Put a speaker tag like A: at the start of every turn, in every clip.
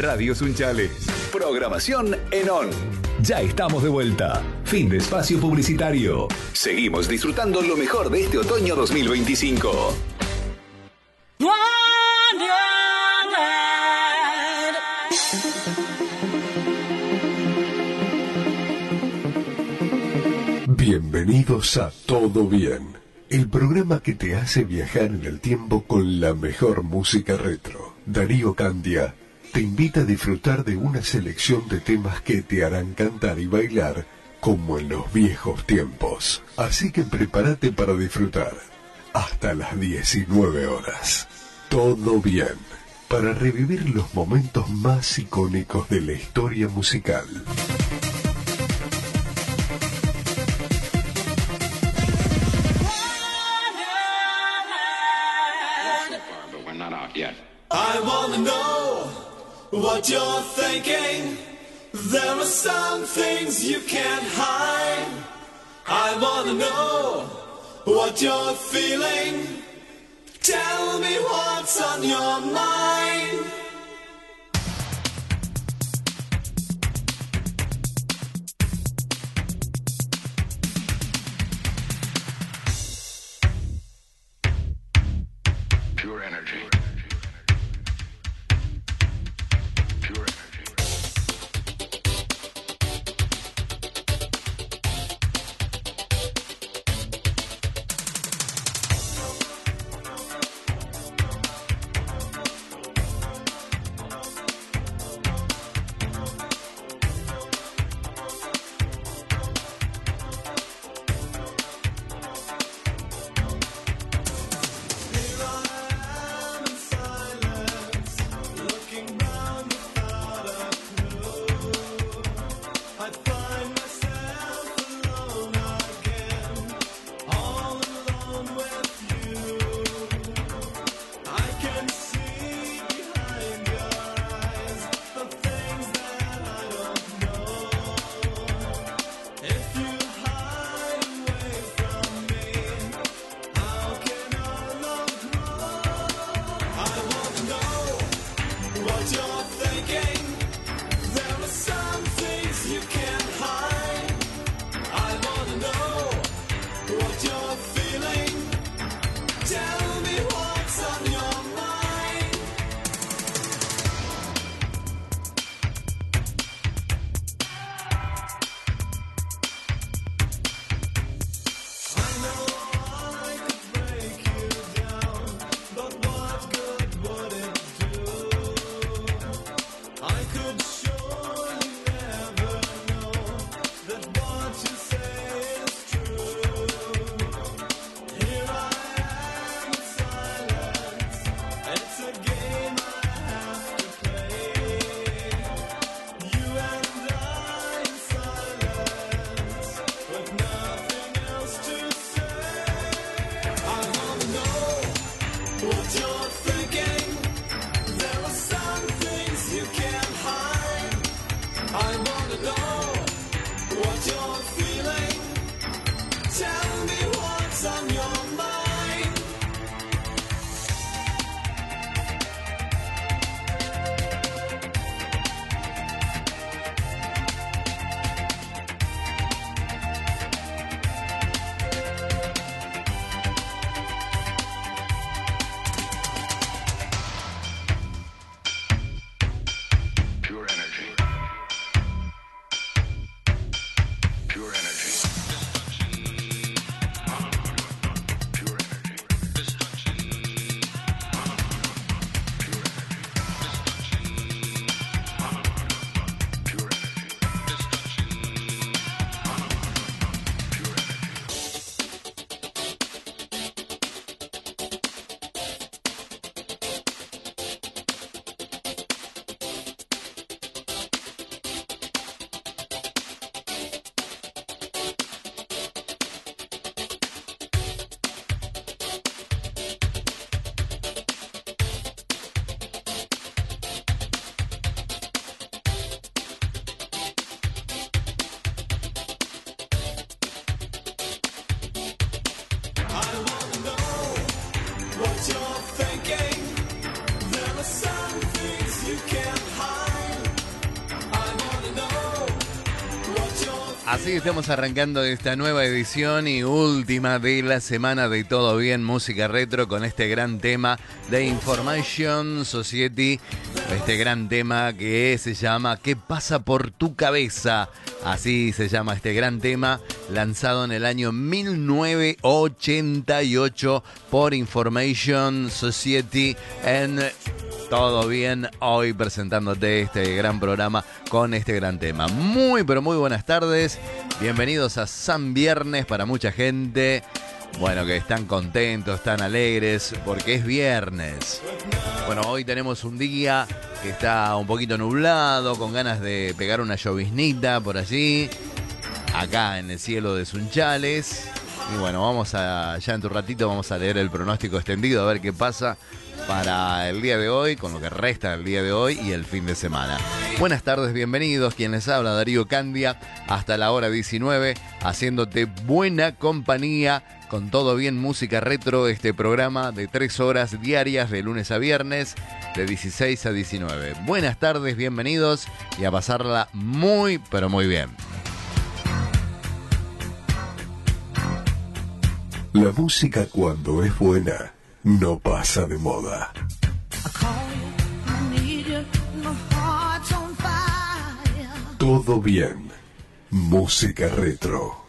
A: Radio Sunchales. Programación en On. Ya estamos de vuelta. Fin de espacio publicitario. Seguimos disfrutando lo mejor de este otoño 2025.
B: Bienvenidos a Todo Bien, el programa que te hace viajar en el tiempo con la mejor música retro. Darío Candia te invita a disfrutar de una selección de temas que te harán cantar y bailar como en los viejos tiempos. Así que prepárate para disfrutar hasta las 19 horas. Todo Bien, para revivir los momentos más icónicos de la historia musical.
C: I wanna know what you're thinking. There are some things you can't hide. I wanna know what you're feeling. Tell me what's on your mind.
D: Pure energy. Pure Así estamos arrancando esta nueva edición y última de la semana de Todo Bien Música Retro con este gran tema de Information Society, este gran tema que se llama ¿Qué pasa por tu cabeza? Así se llama este gran tema, lanzado en el año 1988 por Information Society en Todo Bien, hoy presentándote este gran programa con este gran tema. Muy, pero muy buenas tardes. Bienvenidos a San Viernes para mucha gente. Bueno, que están contentos, están alegres, porque es viernes. Bueno, hoy tenemos un día que está un poquito nublado, con ganas de pegar una lloviznita por allí, acá en el cielo de Sunchales. Y bueno, ya en tu ratito vamos a leer el pronóstico extendido, a ver qué pasa para el día de hoy, con lo que resta del día de hoy y el fin de semana. Buenas tardes, bienvenidos. Quien les habla, Darío Candia, hasta la hora 19, haciéndote buena compañía con Todo Bien Música Retro, este programa de 3 horas diarias de lunes a viernes, de 16 a 19. Buenas tardes, bienvenidos y a pasarla muy, pero muy bien.
B: La música cuando es buena no pasa de moda. Todo bien. Música retro.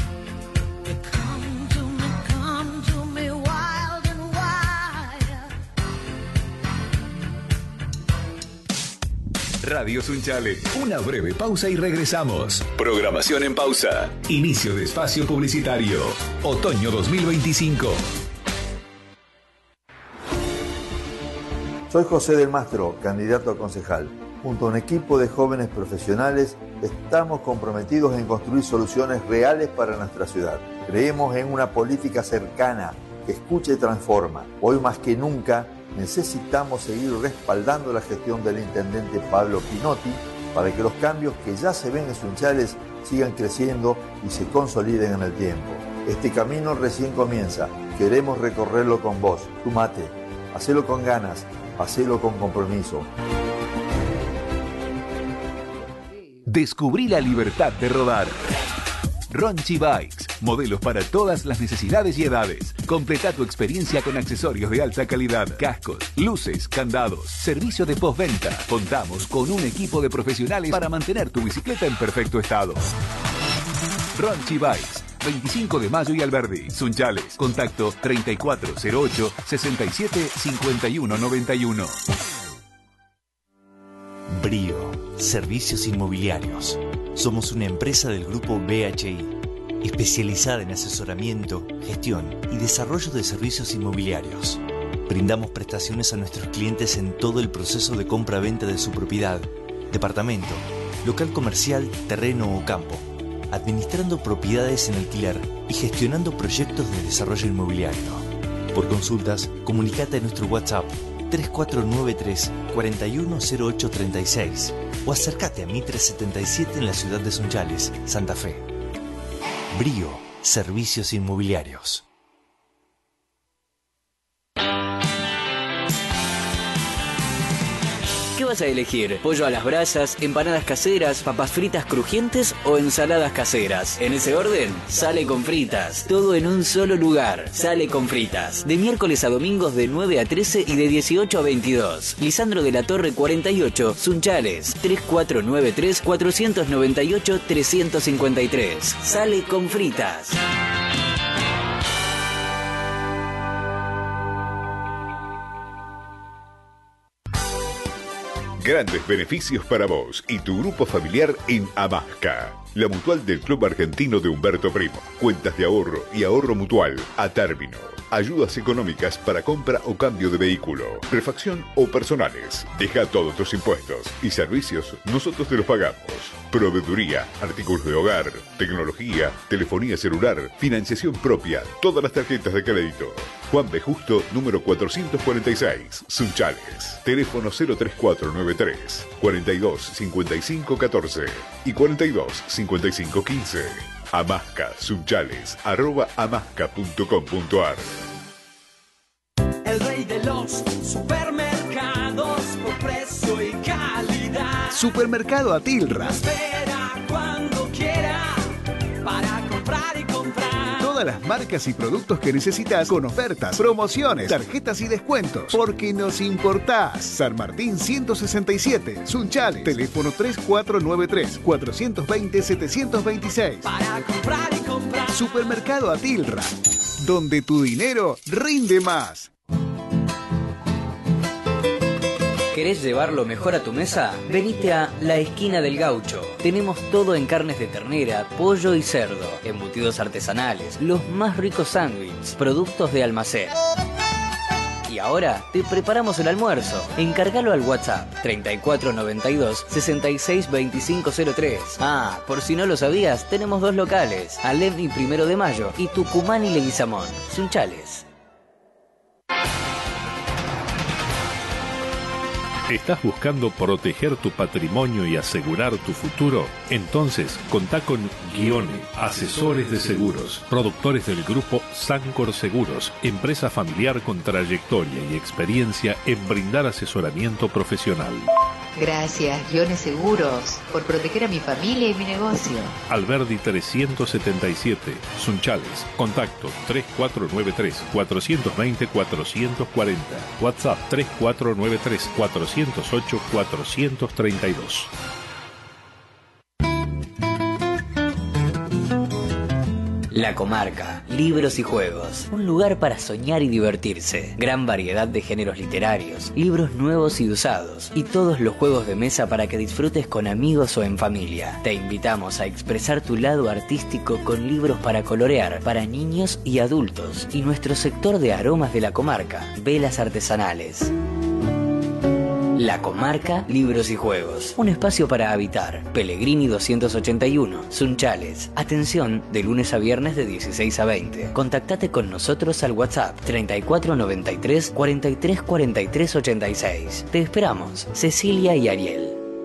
A: Radio Sunchales. Una breve pausa y regresamos. Programación en pausa. Inicio de espacio publicitario. Otoño 2025.
E: Soy José del Mastro, candidato a concejal. Junto a un equipo de jóvenes profesionales, estamos comprometidos en construir soluciones reales para nuestra ciudad. Creemos en una política cercana, que escucha y transforma. Hoy más que nunca, necesitamos seguir respaldando la gestión del intendente Pablo Pinotti para que los cambios que ya se ven en Sunchales sigan creciendo y se consoliden en el tiempo. Este camino recién comienza. Queremos recorrerlo con vos. Sumate. Hacelo con ganas. Hacelo con compromiso.
A: Descubrí la libertad de rodar. Ronchi Bikes, modelos para todas las necesidades y edades. Completa tu experiencia con accesorios de alta calidad, cascos, luces, candados, servicio de postventa. Contamos con un equipo de profesionales para mantener tu bicicleta en perfecto estado. Ronchi Bikes, 25 de Mayo y Alberdi, Sunchales. Contacto 3408 67 51 91.
F: Brío, Servicios Inmobiliarios. Somos una empresa del grupo BHI, especializada en asesoramiento, gestión y desarrollo de servicios inmobiliarios. Brindamos prestaciones a nuestros clientes en todo el proceso de compra-venta de su propiedad, departamento, local comercial, terreno o campo, administrando propiedades en alquiler y gestionando proyectos de desarrollo inmobiliario. Por consultas, comunicate a nuestro WhatsApp 3493 410836 o acércate a Mitre 77 en la ciudad de Sunchales, Santa Fe. Brío, Servicios Inmobiliarios.
G: ¿Qué vas a elegir? ¿Pollo a las brasas, empanadas caseras, papas fritas crujientes o ensaladas caseras? En ese orden, Sale con Fritas. Todo en un solo lugar. Sale con Fritas. De miércoles a domingos de 9 a 13 y de 18 a 22. Lisandro de la Torre 48, Sunchales. 3493 498 353. Sale con Fritas.
H: Grandes beneficios para vos y tu grupo familiar en Amasca, la mutual del Club Argentino de Humberto Primo. Cuentas de ahorro y ahorro mutual a término. Ayudas económicas para compra o cambio de vehículo, refacción o personales. Deja todos tus impuestos y servicios, nosotros te los pagamos. Proveeduría, artículos de hogar, tecnología, telefonía celular, financiación propia, todas las tarjetas de crédito. Juan B. Justo, número 446, Sunchales. Teléfono 03493 42 55 14 y 42 55 15. Amasca, Sunchales, @amasca.com.ar.
C: El rey de los supermercados por precio y calidad.
A: Supermercado Atilra.
C: Espera cuando quiera comprar y comprar.
I: Todas las marcas y productos que necesitas con ofertas, promociones, tarjetas y descuentos. Porque nos importás. San Martín 167, Sunchales. Teléfono 3493-420-726.
C: Para comprar y comprar.
I: Supermercado Atilra, donde tu dinero rinde más.
G: ¿Querés llevar lo mejor a tu mesa? Venite a La Esquina del Gaucho. Tenemos todo en carnes de ternera, pollo y cerdo, embutidos artesanales, los más ricos sándwiches, productos de almacén. Y ahora te preparamos el almuerzo. Encárgalo al WhatsApp 3492 662503. Ah, por si no lo sabías, tenemos 2 locales, Alem y 1 de Mayo y Tucumán y Leguizamón. Sunchales.
J: ¿Estás buscando proteger tu patrimonio y asegurar tu futuro? Entonces, contá con Guione, asesores de seguros, productores del grupo Sancor Seguros, empresa familiar con trayectoria y experiencia en brindar asesoramiento profesional.
K: Gracias, Guione Seguros, por proteger a mi familia y mi negocio.
J: Alberdi 377, Sunchales. Contacto 3493-420-440. WhatsApp 3493-408-432.
G: La Comarca, libros y juegos, un lugar para soñar y divertirse. Gran variedad de géneros literarios, libros nuevos y usados, y todos los juegos de mesa para que disfrutes con amigos o en familia. Te invitamos a expresar tu lado artístico con libros para colorear, para niños y adultos, y nuestro sector de aromas de la comarca, velas artesanales. La Comarca, libros y juegos. Un espacio para habitar. Pellegrini 281, Sunchales. Atención, de lunes a viernes de 16 a 20. Contactate con nosotros al WhatsApp 3493 43 43 86. Te esperamos, Cecilia y Ariel.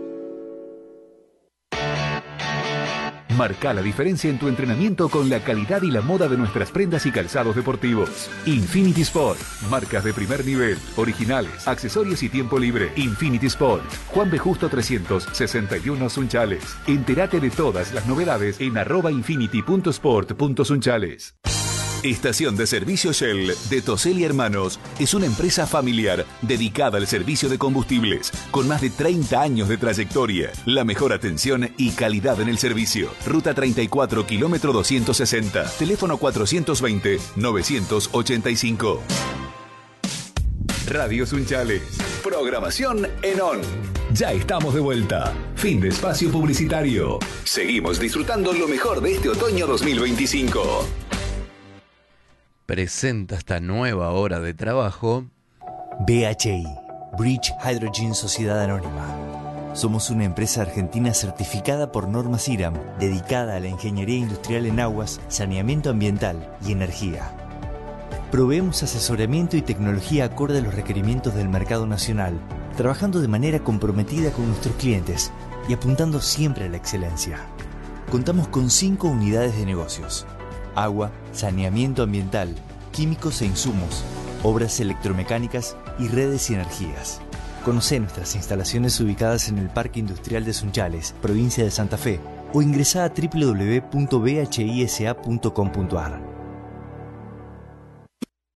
A: Marca la diferencia en tu entrenamiento con la calidad y la moda de nuestras prendas y calzados deportivos. Infinity Sport. Marcas de primer nivel, originales, accesorios y tiempo libre. Infinity Sport. Juan B. Justo 361 Sunchales. Entérate de todas las novedades en @infinity.sport.sunchales. Estación de Servicio Shell de Tosel y Hermanos es una empresa familiar dedicada al servicio de combustibles con más de 30 años de trayectoria, la mejor atención y calidad en el servicio. Ruta 34, kilómetro 260, teléfono 420-985. Radio Sunchales, programación en ON. Ya estamos de vuelta. Fin de espacio publicitario. Seguimos disfrutando lo mejor de este otoño 2025.
D: Presenta esta nueva hora de trabajo
F: BHI, Bridge Hydrogen Sociedad Anónima. Somos una empresa argentina certificada por normas IRAM, dedicada a la ingeniería industrial en aguas, saneamiento ambiental y energía. Proveemos asesoramiento y tecnología acorde a los requerimientos del mercado nacional, trabajando de manera comprometida con nuestros clientes y apuntando siempre a la excelencia. Contamos con 5 unidades de negocios: agua, saneamiento ambiental, químicos e insumos, obras electromecánicas y redes y energías. Conocé nuestras instalaciones ubicadas en el Parque Industrial de Sunchales, provincia de Santa Fe, o ingresá a www.bhisa.com.ar.